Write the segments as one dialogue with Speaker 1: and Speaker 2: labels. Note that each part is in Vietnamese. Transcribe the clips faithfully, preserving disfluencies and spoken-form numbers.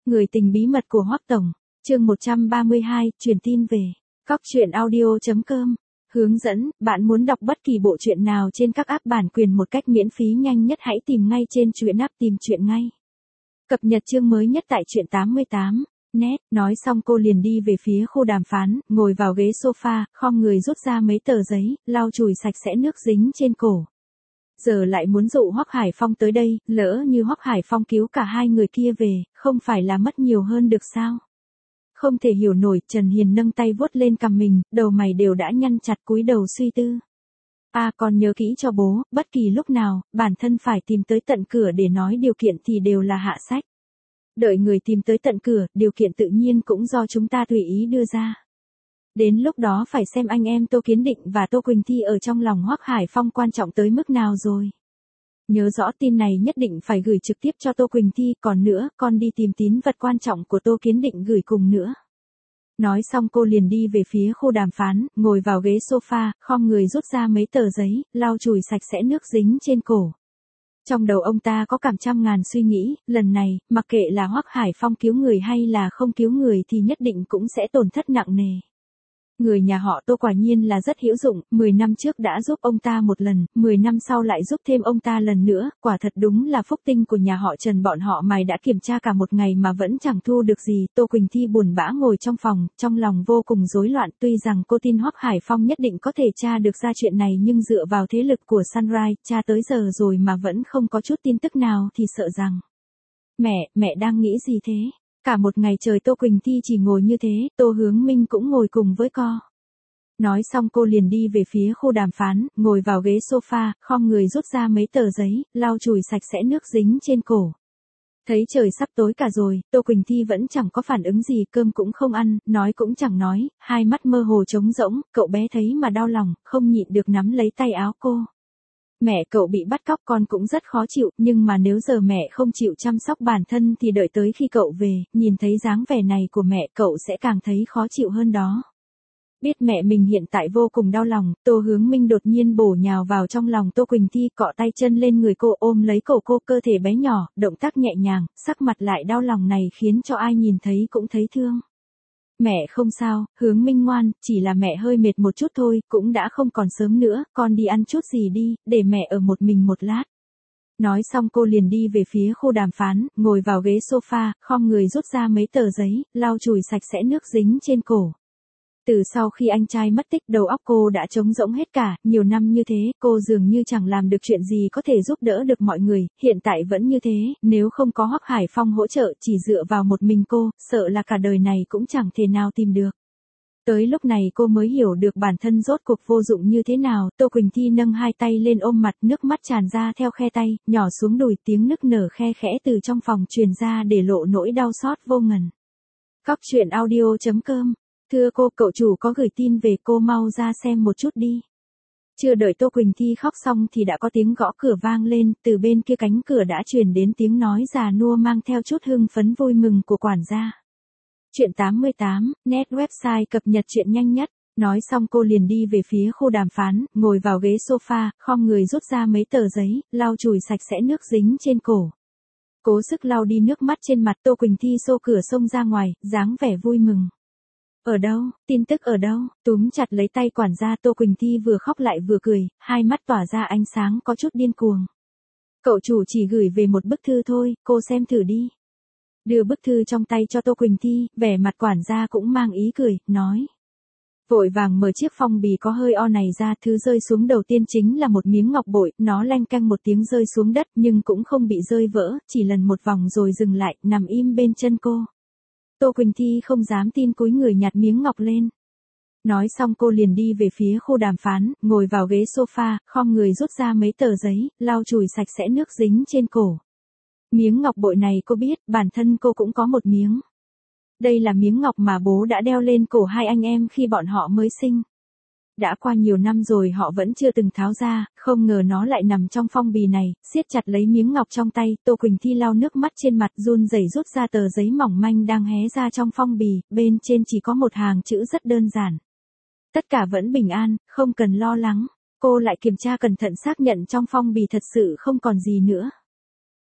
Speaker 1: Người tình bí mật của Hoắc Tổng, chương một trăm ba mươi hai, truyền tin về. Cóc truyện audio chấm com. Hướng dẫn, bạn muốn đọc bất kỳ bộ truyện nào trên các app bản quyền một cách miễn phí nhanh nhất hãy tìm ngay trên truyện app tìm truyện ngay. Cập nhật chương mới nhất tại truyện tám mươi tám. Net, nói xong cô liền đi về phía khu đàm phán, ngồi vào ghế sofa, khom người rút ra mấy tờ giấy, lau chùi sạch sẽ nước dính trên cổ. Giờ lại muốn dụ Hoắc Hải Phong tới đây, lỡ như Hoắc Hải Phong cứu cả hai người kia về, không phải là mất nhiều hơn được sao? Không thể hiểu nổi, Trần Hiền nâng tay vuốt lên cằm mình, đầu mày đều đã nhăn chặt cúi đầu suy tư. À còn nhớ kỹ cho bố, bất kỳ lúc nào, bản thân phải tìm tới tận cửa để nói điều kiện thì đều là hạ sách. Đợi người tìm tới tận cửa, điều kiện tự nhiên cũng do chúng ta tùy ý đưa ra. Đến lúc đó phải xem anh em Tô Kiến Định và Tô Quỳnh Thi ở trong lòng Hoắc Hải Phong quan trọng tới mức nào rồi. Nhớ rõ tin này nhất định phải gửi trực tiếp cho Tô Quỳnh Thi, còn nữa, con đi tìm tín vật quan trọng của Tô Kiến Định gửi cùng nữa. Nói xong cô liền đi về phía khu đàm phán, ngồi vào ghế sofa, khom người rút ra mấy tờ giấy, lau chùi sạch sẽ nước dính trên cổ. Trong đầu ông ta có cảm trăm ngàn suy nghĩ, lần này, mặc kệ là Hoắc Hải Phong cứu người hay là không cứu người thì nhất định cũng sẽ tổn thất nặng nề. Người nhà họ Tô quả nhiên là rất hữu dụng, mười năm trước đã giúp ông ta một lần, mười năm sau lại giúp thêm ông ta lần nữa, quả thật đúng là phúc tinh của nhà họ Trần bọn họ mày đã kiểm tra cả một ngày mà vẫn chẳng thu được gì. Tô Quỳnh Thi buồn bã ngồi trong phòng, trong lòng vô cùng rối loạn, tuy rằng cô tin Hoắc Hải Phong nhất định có thể tra được ra chuyện này nhưng dựa vào thế lực của Sunrise, tra tới giờ rồi mà vẫn không có chút tin tức nào thì sợ rằng. Mẹ, mẹ đang nghĩ gì thế? Cả một ngày trời Tô Quỳnh Thi chỉ ngồi như thế, Tô Hướng Minh cũng ngồi cùng với co. Nói xong cô liền đi về phía khu đàm phán, ngồi vào ghế sofa, khom người rút ra mấy tờ giấy, lau chùi sạch sẽ nước dính trên cổ. Thấy trời sắp tối cả rồi, Tô Quỳnh Thi vẫn chẳng có phản ứng gì, cơm cũng không ăn, nói cũng chẳng nói, hai mắt mơ hồ trống rỗng, cậu bé thấy mà đau lòng, không nhịn được nắm lấy tay áo cô. Mẹ cậu bị bắt cóc con cũng rất khó chịu, nhưng mà nếu giờ mẹ không chịu chăm sóc bản thân thì đợi tới khi cậu về, nhìn thấy dáng vẻ này của mẹ cậu sẽ càng thấy khó chịu hơn đó. Biết mẹ mình hiện tại vô cùng đau lòng, Tô Hướng Minh đột nhiên bổ nhào vào trong lòng Tô Quỳnh Thi, cọ tay chân lên người cô, ôm lấy cổ cô, cơ thể bé nhỏ, động tác nhẹ nhàng, sắc mặt lại đau lòng này khiến cho ai nhìn thấy cũng thấy thương. Mẹ không sao, Hướng Minh ngoan, chỉ là mẹ hơi mệt một chút thôi, cũng đã không còn sớm nữa, con đi ăn chút gì đi, để mẹ ở một mình một lát. Nói xong cô liền đi về phía khu đàm phán, ngồi vào ghế sofa, khom người rút ra mấy tờ giấy, lau chùi sạch sẽ nước dính trên cổ. Từ sau khi anh trai mất tích, đầu óc cô đã trống rỗng hết cả, nhiều năm như thế, cô dường như chẳng làm được chuyện gì có thể giúp đỡ được mọi người, hiện tại vẫn như thế, nếu không có Hoắc Hải Phong hỗ trợ, chỉ dựa vào một mình cô, sợ là cả đời này cũng chẳng thể nào tìm được. Tới lúc này cô mới hiểu được bản thân rốt cuộc vô dụng như thế nào, Tô Quỳnh Thi nâng hai tay lên ôm mặt, nước mắt tràn ra theo khe tay, nhỏ xuống đùi, tiếng nức nở khe khẽ từ trong phòng truyền ra để lộ nỗi đau xót vô ngần. Cóc truyện audio chấm com. Thưa cô, cậu chủ có gửi tin về, cô mau ra xem một chút đi. Chưa đợi Tô Quỳnh Thi khóc xong thì đã có tiếng gõ cửa vang lên, từ bên kia cánh cửa đã truyền đến tiếng nói già nua mang theo chút hưng phấn vui mừng của quản gia. Truyện tám mươi tám, net website cập nhật truyện nhanh nhất. Nói xong cô liền đi về phía khu đàm phán, ngồi vào ghế sofa, khom người rút ra mấy tờ giấy, lau chùi sạch sẽ nước dính trên cổ. Cố sức lau đi nước mắt trên mặt, Tô Quỳnh Thi xô cửa xông ra ngoài, dáng vẻ vui mừng. Ở đâu, tin tức ở đâu? Túm chặt lấy tay quản gia, Tô Quỳnh Thi vừa khóc lại vừa cười, hai mắt tỏa ra ánh sáng có chút điên cuồng. Cậu chủ chỉ gửi về một bức thư thôi, cô xem thử đi. Đưa bức thư trong tay cho Tô Quỳnh Thi, vẻ mặt quản gia cũng mang ý cười, nói. Vội vàng mở chiếc phong bì có hơi o này ra, thứ rơi xuống đầu tiên chính là một miếng ngọc bội, nó leng canh một tiếng rơi xuống đất nhưng cũng không bị rơi vỡ, chỉ lần một vòng rồi dừng lại, nằm im bên chân cô. Tô Quỳnh Thi không dám tin, cúi người nhặt miếng ngọc lên. Nói xong cô liền đi về phía khu đàm phán, ngồi vào ghế sofa, khom người rút ra mấy tờ giấy, lau chùi sạch sẽ nước dính trên cổ. Miếng ngọc bội này cô biết, bản thân cô cũng có một miếng. Đây là miếng ngọc mà bố đã đeo lên cổ hai anh em khi bọn họ mới sinh. Đã qua nhiều năm rồi họ vẫn chưa từng tháo ra, không ngờ nó lại nằm trong phong bì này, siết chặt lấy miếng ngọc trong tay, Tô Quỳnh Thi lau nước mắt trên mặt, run rẩy rút ra tờ giấy mỏng manh đang hé ra trong phong bì, bên trên chỉ có một hàng chữ rất đơn giản. Tất cả vẫn bình an, không cần lo lắng. Cô lại kiểm tra cẩn thận xác nhận trong phong bì thật sự không còn gì nữa.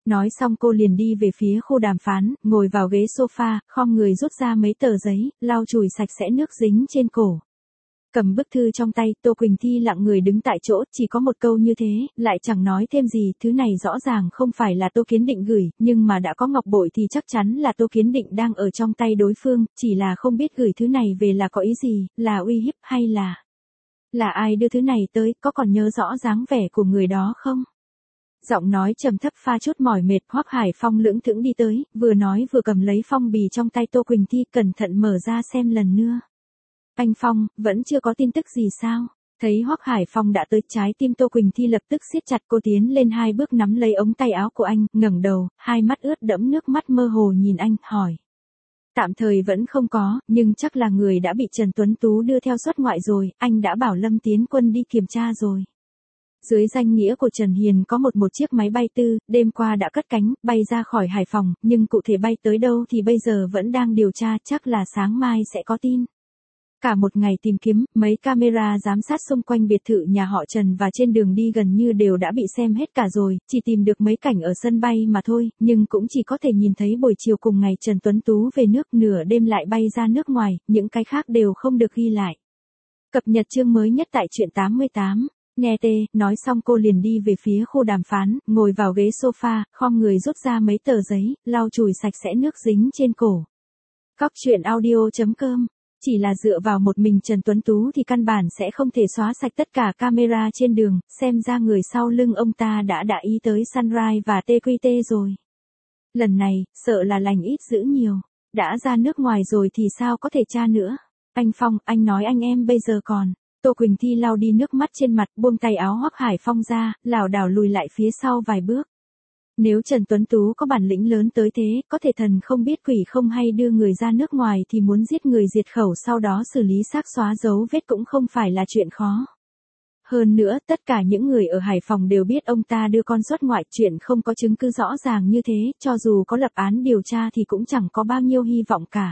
Speaker 1: Nói xong cô liền đi về phía khu đàm phán, ngồi vào ghế sofa, khom người rút ra mấy tờ giấy, lau chùi sạch sẽ nước dính trên cổ. Cầm bức thư trong tay, Tô Quỳnh Thi lặng người đứng tại chỗ, chỉ có một câu như thế, lại chẳng nói thêm gì, thứ này rõ ràng không phải là Tô Kiến Định gửi, nhưng mà đã có ngọc bội thì chắc chắn là Tô Kiến Định đang ở trong tay đối phương, chỉ là không biết gửi thứ này về là có ý gì, là uy hiếp hay là... Là ai đưa thứ này tới, có còn nhớ rõ dáng vẻ của người đó không? Giọng nói trầm thấp pha chút mỏi mệt, Hoắc Hải Phong lững thững đi tới, vừa nói vừa cầm lấy phong bì trong tay Tô Quỳnh Thi, cẩn thận mở ra xem lần nữa. Anh Phong, vẫn chưa có tin tức gì sao? Thấy Hoắc Hải Phong đã tới, trái tim Tô Quỳnh Thi lập tức siết chặt, cô tiến lên hai bước nắm lấy ống tay áo của anh, ngẩng đầu, hai mắt ướt đẫm nước mắt mơ hồ nhìn anh, hỏi. Tạm thời vẫn không có, nhưng chắc là người đã bị Trần Tuấn Tú đưa theo xuất ngoại rồi, anh đã bảo Lâm Tiến Quân đi kiểm tra rồi. Dưới danh nghĩa của Trần Hiền có một một chiếc máy bay tư, đêm qua đã cất cánh, bay ra khỏi Hải Phòng, nhưng cụ thể bay tới đâu thì bây giờ vẫn đang điều tra, chắc là sáng mai sẽ có tin. Cả một ngày tìm kiếm, mấy camera giám sát xung quanh biệt thự nhà họ Trần và trên đường đi gần như đều đã bị xem hết cả rồi, chỉ tìm được mấy cảnh ở sân bay mà thôi, nhưng cũng chỉ có thể nhìn thấy buổi chiều cùng ngày Trần Tuấn Tú về nước, nửa đêm lại bay ra nước ngoài, những cái khác đều không được ghi lại. Cập nhật chương mới nhất tại truyện tám mươi tám. Nghe tê, nói xong cô liền đi về phía khu đàm phán, ngồi vào ghế sofa, khom người rút ra mấy tờ giấy, lau chùi sạch sẽ nước dính trên cổ. Cóc truyện audio chấm com. Chỉ là dựa vào một mình Trần Tuấn Tú thì căn bản sẽ không thể xóa sạch tất cả camera trên đường, xem ra người sau lưng ông ta đã đã ý tới Sunrise và tê quy tê rồi. Lần này, sợ là lành ít dữ nhiều, đã ra nước ngoài rồi thì sao có thể tra nữa. Anh Phong, anh nói anh em bây giờ còn. Tô Quỳnh Thi lau đi nước mắt trên mặt, buông tay áo Hoắc Hải Phong ra, lảo đảo lùi lại phía sau vài bước. Nếu Trần Tuấn Tú có bản lĩnh lớn tới thế, có thể thần không biết quỷ không hay đưa người ra nước ngoài thì muốn giết người diệt khẩu sau đó xử lý xác xóa dấu vết cũng không phải là chuyện khó. Hơn nữa, tất cả những người ở Hải Phòng đều biết ông ta đưa con xuất ngoại, chuyện không có chứng cứ rõ ràng như thế, cho dù có lập án điều tra thì cũng chẳng có bao nhiêu hy vọng cả.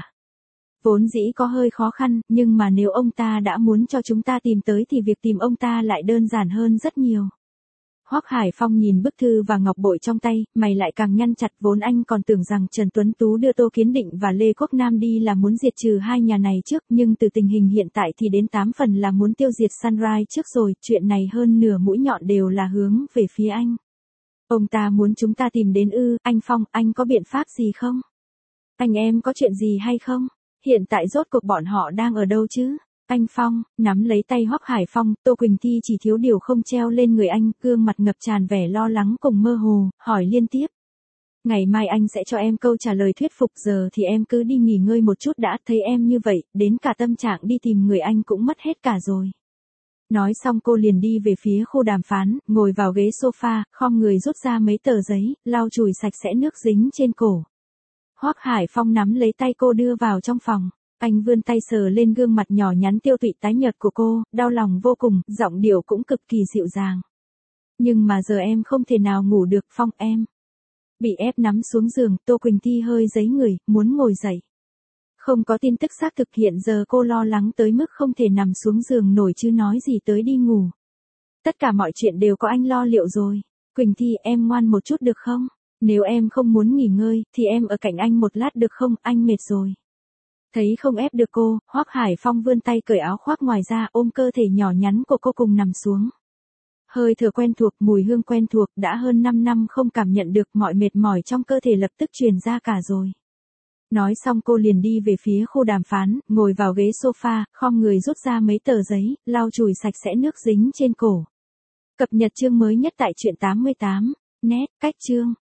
Speaker 1: Vốn dĩ có hơi khó khăn, nhưng mà nếu ông ta đã muốn cho chúng ta tìm tới thì việc tìm ông ta lại đơn giản hơn rất nhiều. Hoắc Hải Phong nhìn bức thư và ngọc bội trong tay, mày lại càng nhăn chặt, vốn anh còn tưởng rằng Trần Tuấn Tú đưa Tô Kiến Định và Lê Quốc Nam đi là muốn diệt trừ hai nhà này trước, nhưng từ tình hình hiện tại thì đến tám phần là muốn tiêu diệt Sunrise trước rồi, chuyện này hơn nửa mũi nhọn đều là hướng về phía anh. Ông ta muốn chúng ta tìm đến ư, anh Phong, anh có biện pháp gì không? Anh em có chuyện gì hay không? Hiện tại rốt cuộc bọn họ đang ở đâu chứ? Anh Phong, nắm lấy tay Hoắc Hải Phong, Tô Quỳnh Thi chỉ thiếu điều không treo lên người anh, gương mặt ngập tràn vẻ lo lắng cùng mơ hồ, hỏi liên tiếp. Ngày mai anh sẽ cho em câu trả lời thuyết phục, giờ thì em cứ đi nghỉ ngơi một chút đã, thấy em như vậy, đến cả tâm trạng đi tìm người anh cũng mất hết cả rồi. Nói xong cô liền đi về phía khu đàm phán, ngồi vào ghế sofa, khom người rút ra mấy tờ giấy, lau chùi sạch sẽ nước dính trên cổ. Hoắc Hải Phong nắm lấy tay cô đưa vào trong phòng. Anh vươn tay sờ lên gương mặt nhỏ nhắn tiêu tụy tái nhợt của cô, đau lòng vô cùng, giọng điệu cũng cực kỳ dịu dàng. Nhưng mà giờ em không thể nào ngủ được, Phong em. Bị ép nắm xuống giường, Tô Quỳnh Thi hơi giấy người, muốn ngồi dậy. Không có tin tức xác thực, hiện giờ cô lo lắng tới mức không thể nằm xuống giường nổi chứ nói gì tới đi ngủ. Tất cả mọi chuyện đều có anh lo liệu rồi. Quỳnh Thi, em ngoan một chút được không? Nếu em không muốn nghỉ ngơi, thì em ở cạnh anh một lát được không, anh mệt rồi. Thấy không ép được cô, Hoắc Hải Phong vươn tay cởi áo khoác ngoài ra, ôm cơ thể nhỏ nhắn của cô cùng nằm xuống. Hơi thở quen thuộc, mùi hương quen thuộc, đã hơn năm năm không cảm nhận được, mọi mệt mỏi trong cơ thể lập tức truyền ra cả rồi. Nói xong cô liền đi về phía khu đàm phán, ngồi vào ghế sofa, khom người rút ra mấy tờ giấy, lau chùi sạch sẽ nước dính trên cổ. Cập nhật chương mới nhất tại truyện tám mươi tám. Net, cách chương.